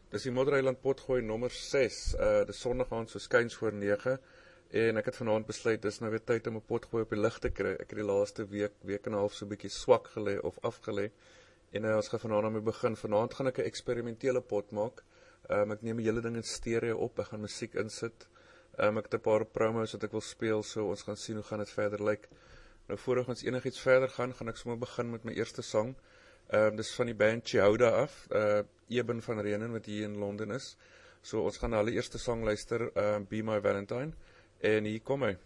Dis die Moddereiland Potgooi nommer 6, dis Sondag aand so skuins voor 9, en ek het vanaand besluit, dis nou weer tyd om 'n potgooi op die lig te kry. Ek het die laaste week en 'n half so 'n bietjie swak gelê of afgelê, en ons gaan vanaand daarmee begin. Vanaand gaan ek 'n eksperimentele pot maak. Ek neem die hele ding in stereo op, ek gaan musiek insit. Ek het 'n paar promos wat ek wil speel, so ons gaan sien hoe gaan dit verder lyk. Nou voor ons enigiets verder gaan ek sommer begin met my eerste sang. Dis van die band Chowda af, Eben van Renen, wat hier in Londen is. So ons gaan na hulle eerste sang luister, Be My Valentine, en hier kom hy.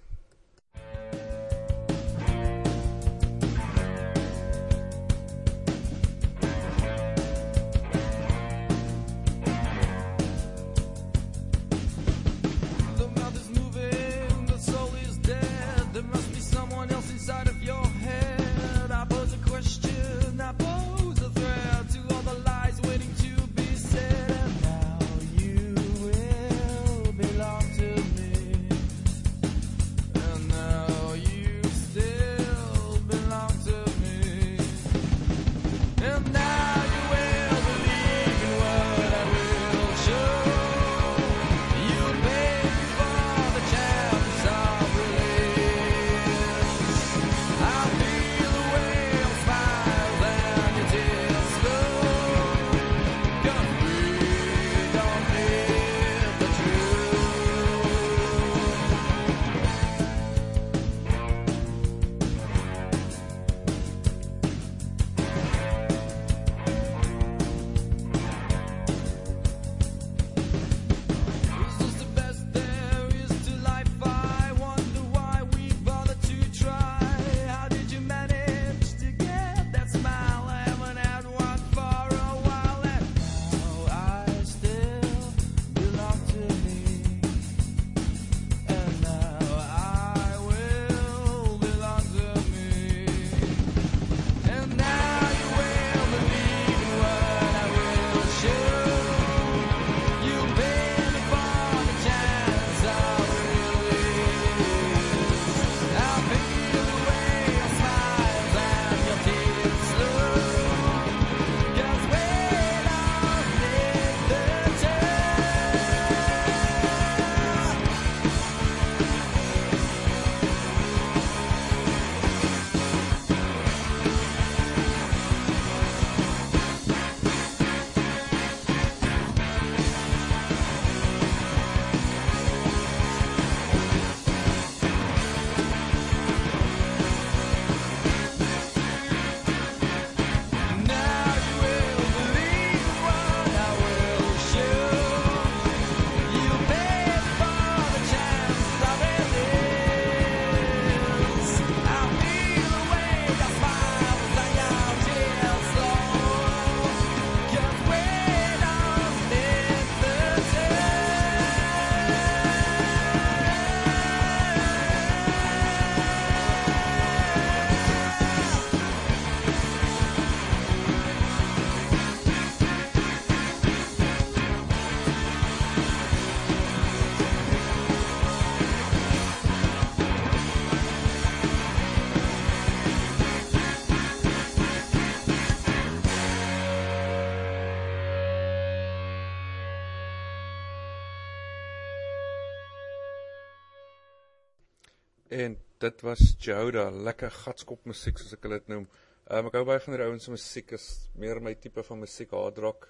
En dit was Chowda, lekker gatskop musiek soos ek dit noem. Ek hou baie van die ouens se musiek, is meer my tipe van musiek, hard rock.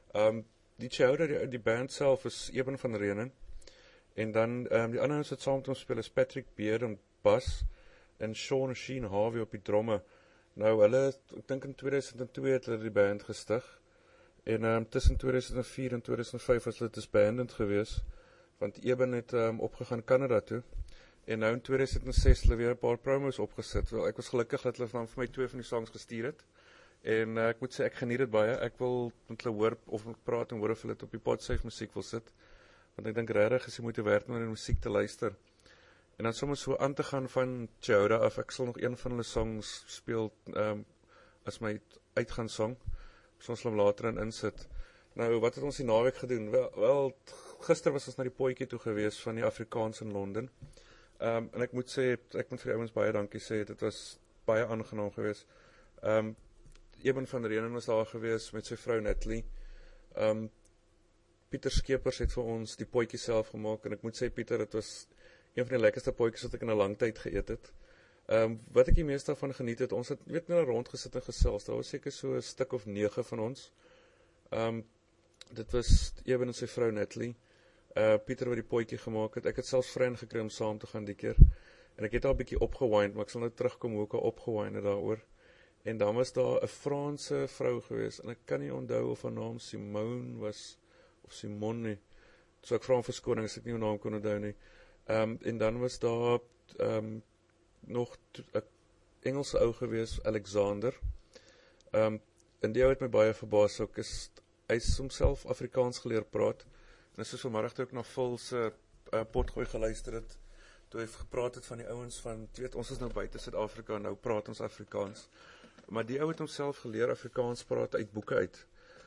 Die Chowda, die band self is Eben van Renen. En dan die ander ouens wat saam met ons speel is Patrick Beard en bas en Sean Sheen Harvey op die dromme. Nou hulle, ek dink in 2002 het hulle die band gestig. En tussen 2004 en 2005 was hulle disbanded gewees, want Eben het opgegaan Canada toe. En nou in 2006 hulle weer 'n paar promos opgesit. Wel, ek was gelukkig dat hulle vir my 2 van die songs gestuur het. En ek moet sê, ek geniet dit baie. Ek wil met hulle hoor, of praat en hoor of hulle dit op die Podsafe musiek wil sit. Want ek dink regtig is jy moeite werd om na die musiek te luister. En dan sommer so aan te gaan van Chowda af. Ek sal nog een van hulle songs speel as my uitgaan song. Ons sal hom later in insit. Nou, wat het ons die naweek gedoen? Wel, gister was ons na die potjie toe gewees van die Afrikaans in Londen. En ek moet sê, ek moet vir die ouens baie dankie sê, dit was baie aangenaam gewees. Eben van Renen was daar gewees met sy vrou Natalie. Pieter Skeepers het vir ons die potjie self gemaak, en ek moet sê, Pieter, dit was een van die lekkerste potjies wat ek in 'n lang tyd geëet het. Wat ek die meeste daarvan geniet het, ons het net rondgesit en gesels, daar was seker so 'n stuk of 9 van ons. Dit was Eben en sy vrou Natalie, Pieter wat die potjie gemaak het, ek het selfs vriend gekry om saam te gaan die keer, en ek het al 'n bietjie opgewind, maar ek sal nou terugkom hoe ek al opgewind het daaroor. En dan was daar 'n Franse vrou gewees, en ek kan nie onthou of haar naam Simone was, of Simone nie, so ek vra om verskoning as ek nie haar naam kon onthou nie. En dan was daar nog 'n Engelse ou gewees, Alexander. En die ou het my baie verbaas, so hy is homself Afrikaans geleer praat, en soos vanmiddag toe ek na Phil se potgooi geluister het, toe hy gepraat het van die ouens van, jy weet, ons is nou buite Suid-Afrika, nou praat ons Afrikaans, maar die ou het homself geleer Afrikaans praat uit boeke uit.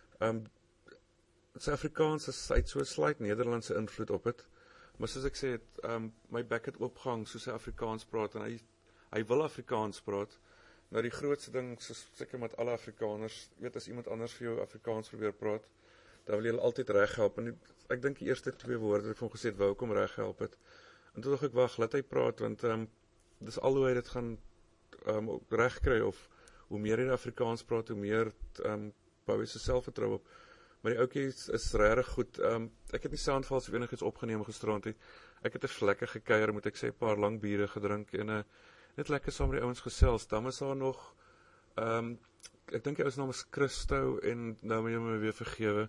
Sy Afrikaans hy het so 'n slight Nederlandse invloed op het, maar soos ek sê, my bek het oopgehang soos hy Afrikaans praat, en hy wil Afrikaans praat. Nou die grootste ding, soos seker met alle Afrikaners, weet, as iemand anders vir jou Afrikaans probeer praat, dan wil jy hulle altyd reghelp, en ek dink die eerste 2 woorde het ek vir hom gesê het, wou ek hom reghelp het, en toe dink ek, wag, laat hy praat, want dis al hoe hy dit gaan regkry, of hoe meer hy Afrikaans praat, hoe meer bou hy sy selfvertroue op. Maar die ouetjie is regtig goed. Ek het nie Soundfalls of enigiets opgeneem gisterand nie. Ek het 'n lekker gekuier, moet ek sê, 'n paar lang biere gedrink, en net lekker saam met die ouens gesels. Dan is daar nog, ek dink die ouens naam is Christo, en nou moet jy my weer vergewe,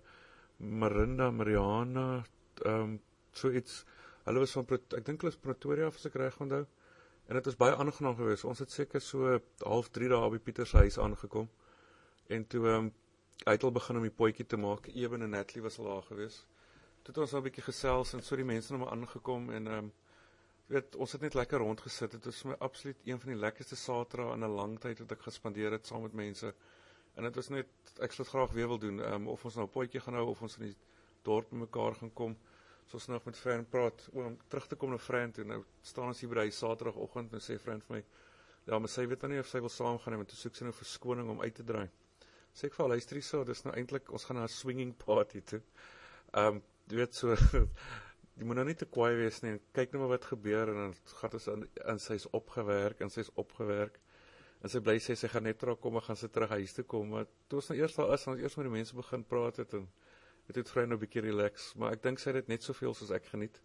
Mariana, so iets. Hulle was van, ek dink hulle is Pretoria, as ek reg onthou. En dit was baie aangenaam geweest. Ons het seker so 2:30 daar by Pieter se huis aangekom. En toe hy het al begin om die potjie te maak. Eben en Natalie was al daar geweest. Toe het ons al 'n bietjie gesels, en so die mense nou maar aangekom, en weet, ons het net lekker rondgesit. Dit was vir my absoluut een van die lekkerste Saterdae in 'n lang tyd wat ek gespandeer het saam met mense. En dit was net, ek sou dit graag weer wil doen, of ons nou 'n potjie gaan hou, of ons in die dorp met mekaar gaan kom. Soos nog met vriend praat, om terug te kom na vriend toe. Nou staan ons hier by die Saterdagoggend, en sê vriend vir my, ja, maar sy weet nou nie of sy wil saam gaan, en toe soek sy nou verskoning om uit te draai. Sê ek vir haar, luister so, dis nou eintlik, ons gaan na 'n swinging party toe. Jy weet so, jy moet nou nie te kwaai wees nie, en kyk nou maar wat gebeur, en dan gaan ons en sy's opgewerk, en sy bly sê, sy gaan net terugkom, en gaan sy terug huis toe kom, maar toe ons nou eers daar is, en ons eers met die mense begin praat het, en het vry nou 'n bietjie relax, maar ek dink sy het dit net soveel soos ek geniet.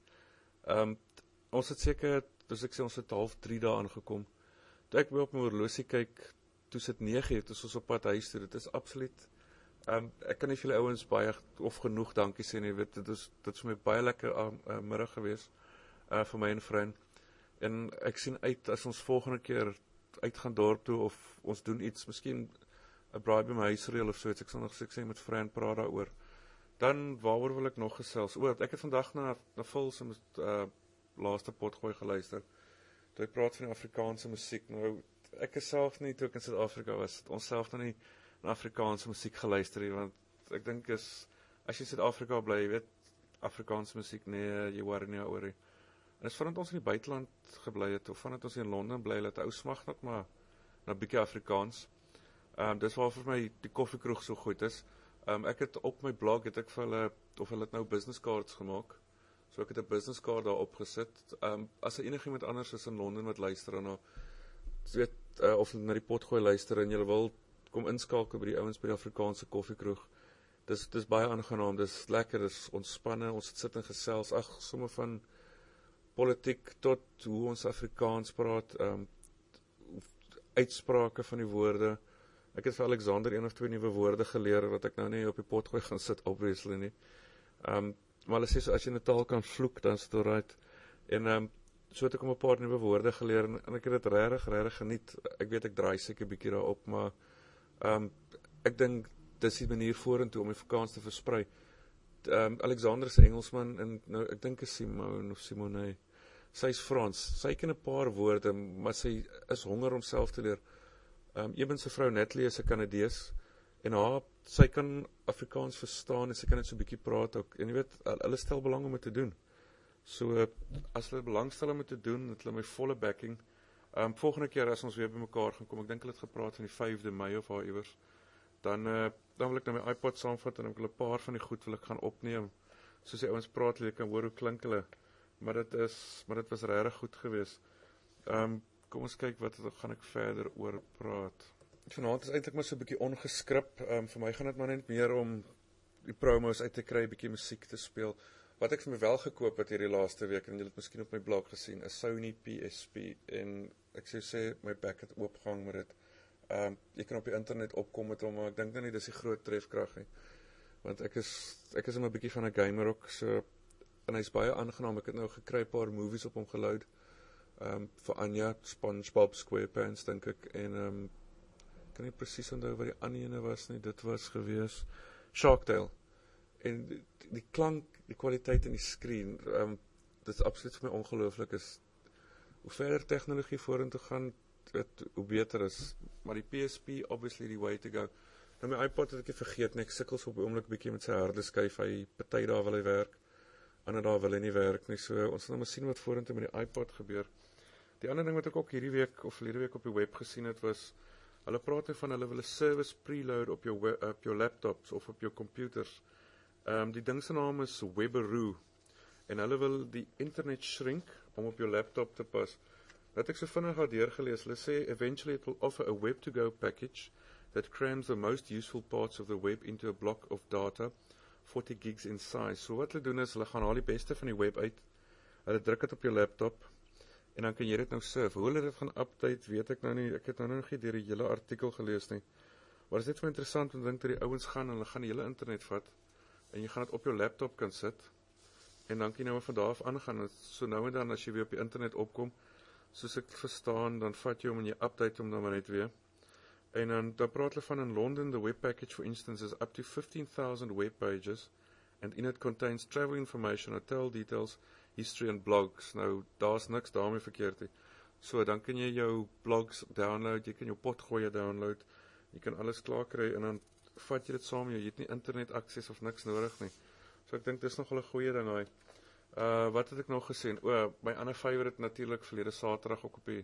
Ons het seker, dus ek sê, ons het 2:30 daar aangekom. Toe ek weer op my horlosie kyk, toe sit 9 uur, toe is ons op pad huis toe, dit is absoluut, ek kan nie vir julle ouens baie of genoeg dankie sê nie, weet, dit is vir my baie lekker middag gewees, vir my en vriend, en ek sien uit, as ons volgende keer uit gaan dorp toe, of ons doen iets, miskien 'n braai by my huisreël of so iets, ek sal nog sê met vriend praat daaroor. Dan, waaroor wil ek nog gesels? Ek het vandag na Phil se laaste potgooi geluister, toe hy praat van die Afrikaanse musiek. Nou, ek is self nie, toe ek in Suid-Afrika was, ons self nou nie na Afrikaanse musiek geluister nie, want ek dink as jy in Suid-Afrika bly, jy weet, Afrikaanse musiek, nee, jy worry nie oor nie. En is vandat ons in die buiteland gebly het, of vandat ons in Londen bly, dat ou smag nog maar na 'n bietjie Afrikaans. Dis waar vir my die koffiekroeg so goed is. Ek het op my blog, het ek vir hulle, of hulle het nou business cards gemaak, so ek het 'n business card daar opgesit. As enigiemand anders is in Londen wat luister, en weet, of na die potgooi luister, en julle wil kom inskakel by die ouens by die Afrikaanse koffiekroeg, dis baie aangenaam, dis lekker, dis ontspanne, ons sit en gesels, somme van politiek tot hoe ons Afrikaans praat, uitsprake van die woorde. Ek het vir Alexander 1 of 2 nuwe woorde geleer, wat ek nou nie op die potgooi gaan sit, obviously nie. Maar hulle sê so, as jy in 'n taal kan vloek, dan is dit alright. En so het ek 'n paar nuwe woorde geleer, en ek het dit regtig geniet. Ek weet, ek draai seker bietjie daarop, maar ek dink, dis die manier vorentoe om die Afrikaans te versprei. Alexander is 'n Engelsman, en nou, ek dink is Simone of Simone, sy is Frans, sy ken 'n paar woorde, maar sy is honger om self te leer. Eben se vrou Natalie is 'n Kanadees, en sy kan Afrikaans verstaan, en sy kan net so 'n bietjie praat ook, en jy weet, hulle stel belang om dit te doen. So, as hulle belangstel om dit te doen, het hulle my volle backing. Volgende keer as ons weer by mekaar gaan kom, ek dink hulle het gepraat van die 5de Mei of iewers, dan wil ek nou my iPod saamvat, en ek wil 'n paar van die goed wil ek gaan opneem, soos die ouens praat, jy kan hoor hoe klink hulle. Maar dit was regtig goed geweest. Kom ons kyk wat gaan ek verder oor praat. Vanaand is eintlik maar so 'n bietjie ongeskryp. Vir my gaan dit maar net meer om die promos uit te kry, bietjie musiek te speel. Wat ek vir my wel gekoop het hierdie laaste week, en julle het miskien op my blog gesien, is Sony PSP, en ek sê my bek het oopgehang met dit. Jy kan op die internet opkom met hom, maar ek dink nou nie dis die groot trefkrag nie. Want ek is 'n bietjie van 'n gamer ook, so, en hy's baie aangenaam. Ek het nou gekry 'n paar movies op hom geload. Vir Anja, SpongeBob SquarePants, dink ek, en kan nie presies onthou wat die ander ene was nie, dit was gewees Shark Tale. En die klank, die kwaliteit in die skreen, dit is absoluut vir my ongelooflik, is hoe verder tegnologie vorentoe gaan, hoe beter is. Maar die PSP, obviously the way to go. Nou my iPod het ek vergeet, en ek sukkel so op die oomblik bietjie met sy harde skyf, party daar wil hy werk, ander daar wil hy nie werk nie, so ons sal nou maar sien wat vorentoe met die iPod gebeur. Die ander ding wat ek ook hierdie week, of verlede week op die web gesien het, was, hulle praat van, hulle wil 'n service preload op jou laptops, of op jou computers. Die ding se naam is Webberoo, en hulle wil die internet shrink, om op jou laptop te pas. Wat ek so vinnig had deurgelees, hulle sê, eventually it will offer a web-to-go package, that crams the most useful parts of the web into a block of data, 40 gigs in size. So wat hulle doen is, hulle gaan haal die beste van die web uit, hulle druk dit op jou laptop, en dan kan jy dit nou surf. Hoe hulle dit gaan update, weet ek nou nie, ek het nou nog nie deur die hele artikel gelees nie. Maar dit is net so interessant, want ek dink dat die ouens gaan, hulle gaan die hele internet vat, en jy gaan dit op jou laptop kan sit, en dan kan jy nou van daar af aangaan, so nou en dan, as jy weer op die internet opkom, soos ek verstaan, dan vat jy hom en jy update hom dan maar net weer. En dan praat hulle van in London, the web package, for instance, is up to 15,000 web pages, and in it contains travel information, hotel details, history and blogs. Nou, daar's niks daarmee verkeerd nie. So, dan kan jy jou blogs download, jy kan jou potgoeie download, jy kan alles klaar kry, en dan vat jy dit saam, jy het nie internet access of niks nodig nie. So, ek dink, dis nogal 'n goeie ding, hy. Wat het ek nog gesien? My ander favourite natuurlik, verlede Saterdag ook op die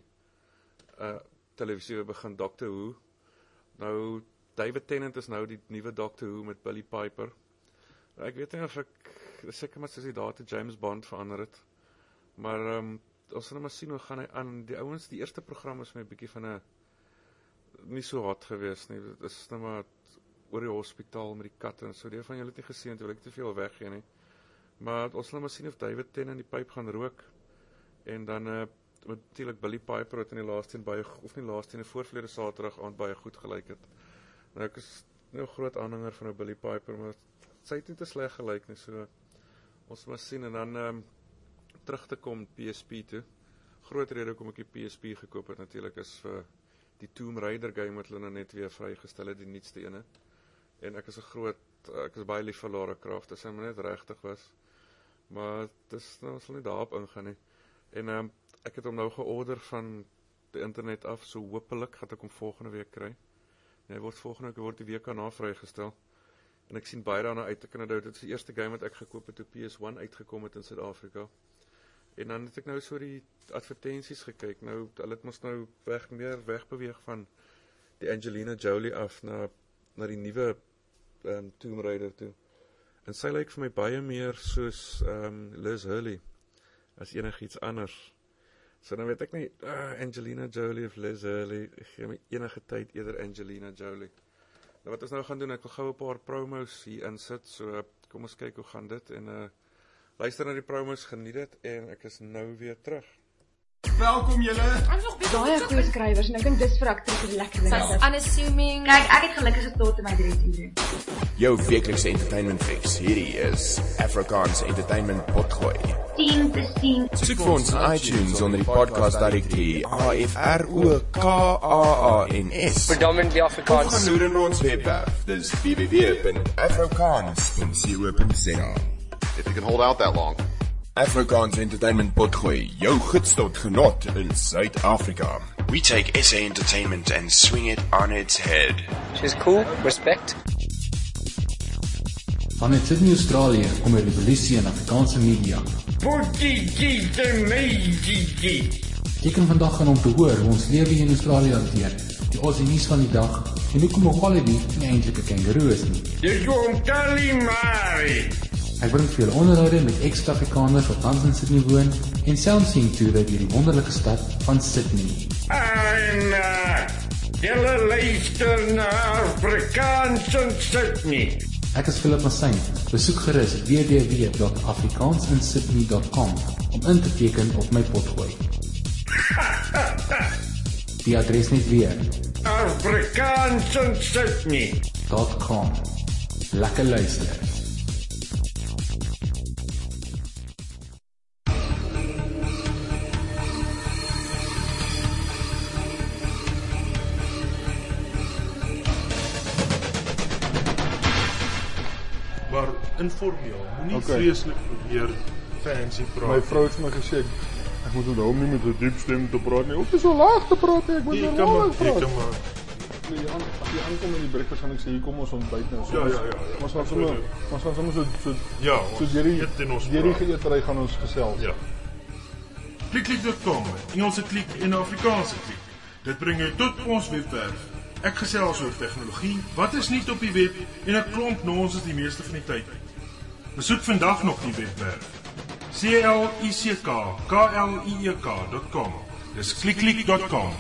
televisie begin, Doctor Who. Nou, David Tennant is nou die nuwe Doctor Who met Billie Piper. Ek weet nie of dis seker maar soos die date James Bond verander het. Maar, ons sal nou maar sien hoe gaan hy aan. Die ouens, die eerste program is my 'n bietjie van nie so hot geweest nie. Dit is nou maar oor die hospitaal met die katte en so. Die van julle het nie gesien, wil ek te veel weggee nie. Maar ons sal nou maar sien of David Tennant die pyp gaan rook. En dan natuurlik Billie Piper het in die laaste en baie, of nie laaste en voorverlede Saterdag aand baie goed gelyk het. Nou ek is nou 'n groot aanhanger van nou Billie Piper, maar sy het nie te sleg gelyk nie, so ons maar sien. En dan terug te kom PSP toe. Groot rede hoekom ek die PSP gekoop het natuurlik is vir die Tomb Raider game wat hulle nou net weer vrygestel het, die nuutste ene. En ek is baie lief vir Lara Croft, as hy maar net regtig was. Maar dis nou, ons sal nie daarop ingaan nie. En ek het hom nou georder van die internet af, so hopelik gaan ek hom volgende week kry. En hy word volgende week, die week daarna vrygestel. En ek sien baie daarna uit, ek kan onthou, dit is die eerste game wat ek gekoop het toe PS1 uitgekom het in Suid-Afrika. En dan het ek nou so die advertensies gekyk, nou, hulle het ons nou meer wegbeweeg van die Angelina Jolie af na die nuwe Tomb Raider toe. En sy lyk vir my baie meer soos Liz Hurley, as enigiets anders. So dan weet ek nie, Angelina Jolie of Liz Hurley, ek gee my enige tyd eerder Angelina Jolie. Nou wat ons nou gaan doen, ek wil gou 'n paar promos hier insit, so kom ons kyk hoe gaan dit, en luister na die promos, geniet dit, en ek is nou weer terug. Welkom julle. Baie goeie skrywers, en ek dink dis vir akteurs lekker. Sy's unassuming. Kyk, ek het geluk as ek tot in my 3 uur doen. Jou weeklikse entertainment fix. Hierdie is Afrikaans Entertainment Potgooi. 10 te 10. Soek vir ons in iTunes onder die podcast directory AFROKAANS. Predominantly Afrikaans. Of gaan loer in ons webwerf. Dis www.afrikaans.co.za. If you can hold out that long. Afrikaans Entertainment Potgooi, jou gids tot genot in Suid-Afrika. We take SA entertainment and swing it on its head. She's cool, respect. Vanuit Sydney, Australië, kom 'n revolusie in Afrikaanse media. Teken vandag gaan om te hoor hoe ons lewe in Australië hanteer, die Aussie nuus van die dag, en hoekom 'n wallaby nie eintlik 'n kangaroo is nie. Dis om Kalimari. Ek bring vir julle onderhoude met ex-Afrikaners wat tans in Sydney woon en selfsien toere deur die wonderlike stad van Sydney. En julle luister na Afrikaans in Sydney. Ek is Philip Massyn. Besoek gerus www.afrikaansinsydney.com om in te teken op my potgooi. Die adres net weer. Afrikaans in Sydney.com. Lekker luister. Maar informeel, moenie vreeslik probeer fancy praat. My vrou het vir my gesê ek moet onthou om nie met 'n diep stem te praat nie. Of te so laag te praat nie, ek moet normaal praat. As jy aankom in die breakfast gaan ek sê hier kom ons ontbyt nou. Ja. Ons gaan sommer so hierdie geëetery gaan ons gesels. Ja. Klik.com, Engelse klik en Afrikaanse klik. Dit bring jou tot ons webwerf. Ek gesels oor tegnologie, wat is nuut op die web en 'n klomp nonsens die meeste van die tyd. Besoek vandag nog die webwerf. klik.com. Dis klik.com.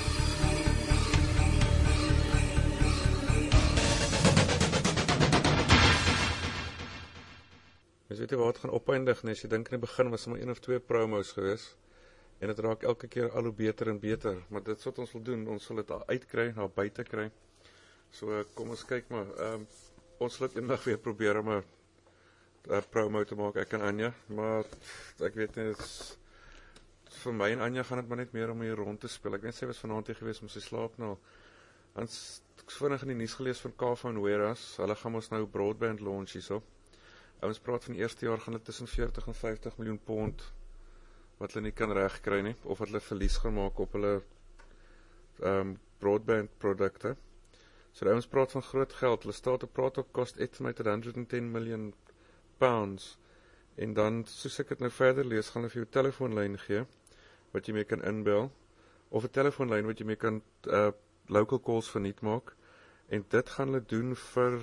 Mens weet jy wat gaan opeindig nie, as jy dink in die begin was maar 1 of 2 promos gewees, en het raak elke keer al hoe beter en beter, maar dit is wat ons wil doen, ons wil dit uitkry, na buite kry, so kom ons kyk maar, ons sal dit eendag weer probeer om 'n promo te maak, ek en Anja, maar ek weet nie, vir my en Anja gaan dit maar net meer om hier rond te speel, ek weet sy was vanaand hier gewees, maar sy slaap nou, ons vinnig in die nuus gelees van Kava en Weras, hulle gaan ons nou broadband launch hierso. Ons praat van die eerste jaar gaan hulle tussen 40 en 50 miljoen pond wat hulle nie kan regkry nie, of wat hulle verlies gaan maak op hulle broadband produkte. So die ouens praat van groot geld, hulle staat te praat op cost estimated 110 million pounds, en dan, soos ek het nou verder lees, gaan hulle vir jou telefoonlyn gee, wat jy mee kan inbel, of 'n telefoonlyn wat jy mee kan local calls verniet maak, en dit gaan hulle doen vir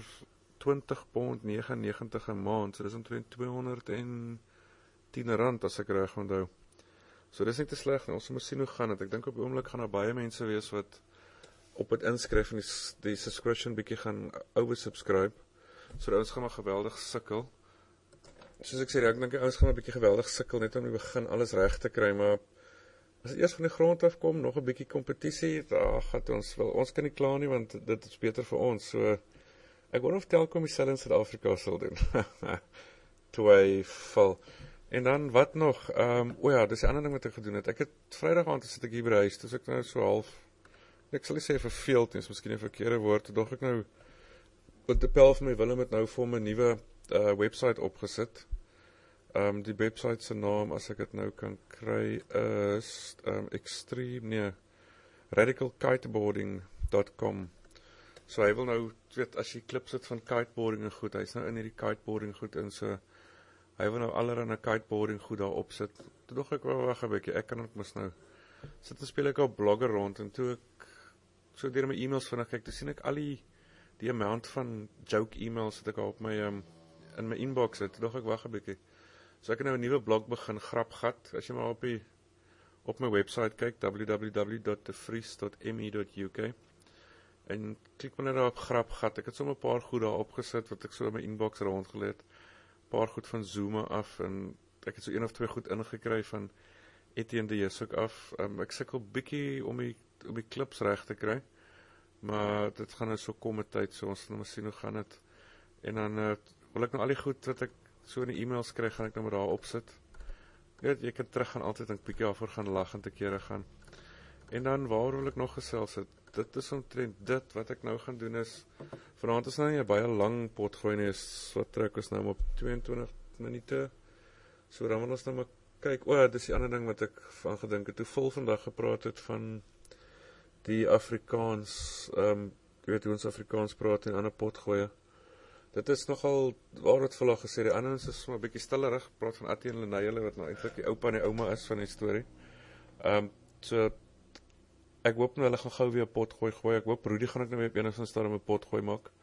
£20.99 'n maand, so dis omtrent R210 as ek reg onthou. So dis nie te sleg nie, ons moet sien hoe gaan dit. Ek dink op die oomblik gaan daar baie mense wees wat op het inskryf en die subscription bietjie gaan oversubscribe. So die ouens gaan maar geweldig sukkel. Soos ek sê, ek dink die ouens gaan maar bietjie geweldig sukkel net om die begin alles reg te kry, maar as dit eers van die grond af kom, nog 'n bietjie kompetisie, daar gaan ons kan nie kla nie, want dit is beter vir ons. So ek wonder of Telkom dieselfde in Suid-Afrika sal doen. Twyfel. En dan, wat nog? Dis die ander ding wat ek gedoen het. Ek het Vrydag aand sit ek hier by die huis, dus ek nou so half, ek sal nie sê verveeld nie, is miskien 'n verkeerde woord, dog ek nou, wat die pel van my Willem het nou vir my nuwe website opgesit. Die website se naam, as ek dit nou kan kry, is radicalkiteboarding.com. So hy wil nou, weet, as jy klip sit van kiteboarding en goed, hy is nou in hierdie kiteboarding goed in, so hy wil nou allerhande kiteboarding goed daar opsit. Toe dog ek, wag 'n bietjie, ek kan ook mis nou. Sit en speel ek al blogger rond, en toe ek so deur my e-mails vinnig kyk, toe sien ek al die amount van joke e-mails wat ek al op my, in my inbox het, toe dog ek, wag 'n bietjie. So ek het nou 'n nuwe blog begin, Grapgat, as jy maar op my website kyk, www.devries.me.uk, en klik maar net daar op Grapgat, ek het sommer 'n paar goed daar opgesit, wat ek so in my inbox rondgeleed, paar goed van Zuma af, en ek het so 1 of 2 goed ingekry van Etienne de Jesuk af. Ek sukkel bietjie om die klips reg te kry, maar dit gaan nou so kom met tyd, so ons sal nou maar sien hoe gaan dit. En dan wil ek nou al die goed wat ek so in die e-mails kry, gaan ek nou maar daar opsit. Jy kan terug gaan altyd en bietjie daarvoor gaan lag en te kere gaan. En dan, waar wil ek nog gesels het? Dit is omtrent dit, wat ek nou gaan doen is, vanaand is nou nie 'n baie lang potgooi nie, wat trek ons nou op 22 minute, so dan wil ons nou maar kyk, dit is die ander ding wat ek van gedink het, toe vol vandag gepraat het van die Afrikaans, jy weet hoe ons Afrikaans praat en ander potgoeie, dit is nogal, waar het vandag gesê, die ander is maar 'n bietjie stillerig, praat van Attie en Lenaille, wat nou eintlik die oupa en die ouma is van die storie, so, ek hoop nou hulle gaan gou weer 'n potgooi gooi, ek hoop Rudy gaan ek nou weer op enigstens daar om 'n potgooi maak,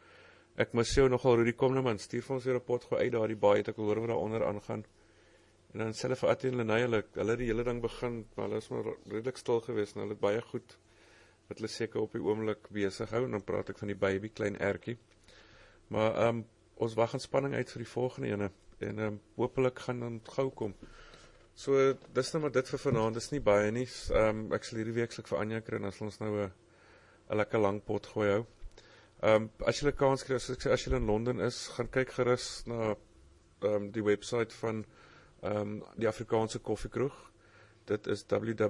Ek mis jou nogal, Rudy, kom nou man, stuur vir ons weer 'n potgooi uit daar die baie, ek wil hoor wat daar onder aangaan. En dan self vir Attie en Lenay, hulle die hele ding begin, maar hulle is maar redelik stil geweest, en hulle het baie goed, wat hulle seker op die oomblik besig hou, en dan praat ek van die baby, klein Ertjie. Maar ons wag in spanning uit vir die volgende ene, en hopelik gaan dan gou kom. So, dis nou maar dit vir vanaand, dis nie baie nie, ek sal hierdie week vir Anja kry, en dan sal ons nou 'n lekker lang pot gooi hou. As jy 'n kans kry, as jy in Londen is, gaan kyk gerus na die website van die Afrikaanse koffiekroeg. Dit is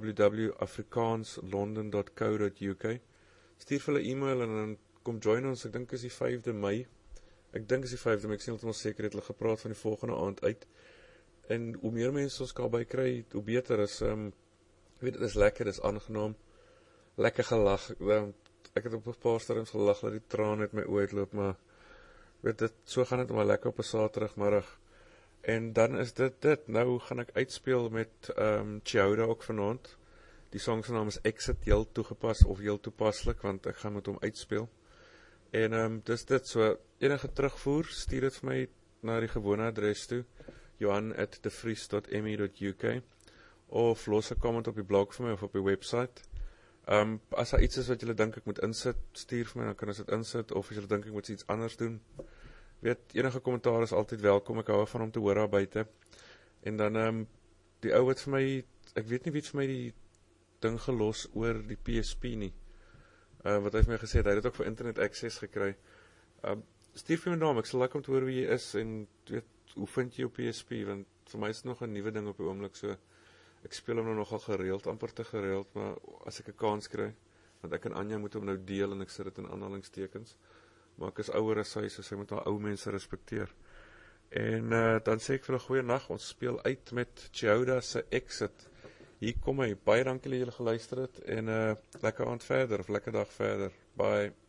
www.afrikaanslondon.co.uk. Stuur vir hulle e-mail en dan kom join ons, ek dink is die 5de Mei. Ek dink is die 5de Mei, ek sien ons seker het hulle gepraat van die volgende aand uit. En hoe meer mense ons kan bykry, hoe beter is. Weet, dit is lekker, dit is aangenaam. Lekker gelag. Ek het op 'n paar stadiums gelag dat die trane uit my oë uitloop, maar weet dit, so gaan dit maar lekker op 'n Saterdagmiddag. En dan is dit. Nou gaan ek uitspeel met Chowda ook vanaand. Die song se naam is Exit, heel toegepas of heel toepaslik, want ek gaan met hom uitspeel. En dis dit, so enige terugvoer, stuur dit vir my na die gewone adres toe, johan@devries.me.uk, of los 'n comment op die blog vir my of op die website. As daar iets is wat julle dink ek moet insit, stuur vir my, dan kan ons dit insit, of as julle dink ek moet iets anders doen. Weet, enige kommentaar is altyd welkom, ek hou van om te hoor daar buite. En dan, die ou wat vir my, ek weet nie wie het vir my die ding gelos oor die PSP nie. Wat hy vir my gesê het, hy het ook vir internet access gekry. Stuur vir my naam, ek sal like om te hoor wie jy is, en weet, hoe vind jy jou PSP, want vir my is het nog 'n nuwe ding op die oomblik, so ek speel hom nou nogal gereeld, amper te gereeld, maar as ek 'n kans kry, want ek en Anja moet hom nou deel, en ek sit dit in aanhalingstekens, maar ek is ouer as sy, so sy moet haar ou mense respekteer. En dan sê ek vir 'n goeie nag, ons speel uit met Chowda se Exit. Hier kom hy, baie dankie dat julle geluister het, en lekker aand verder, of lekker dag verder, bye.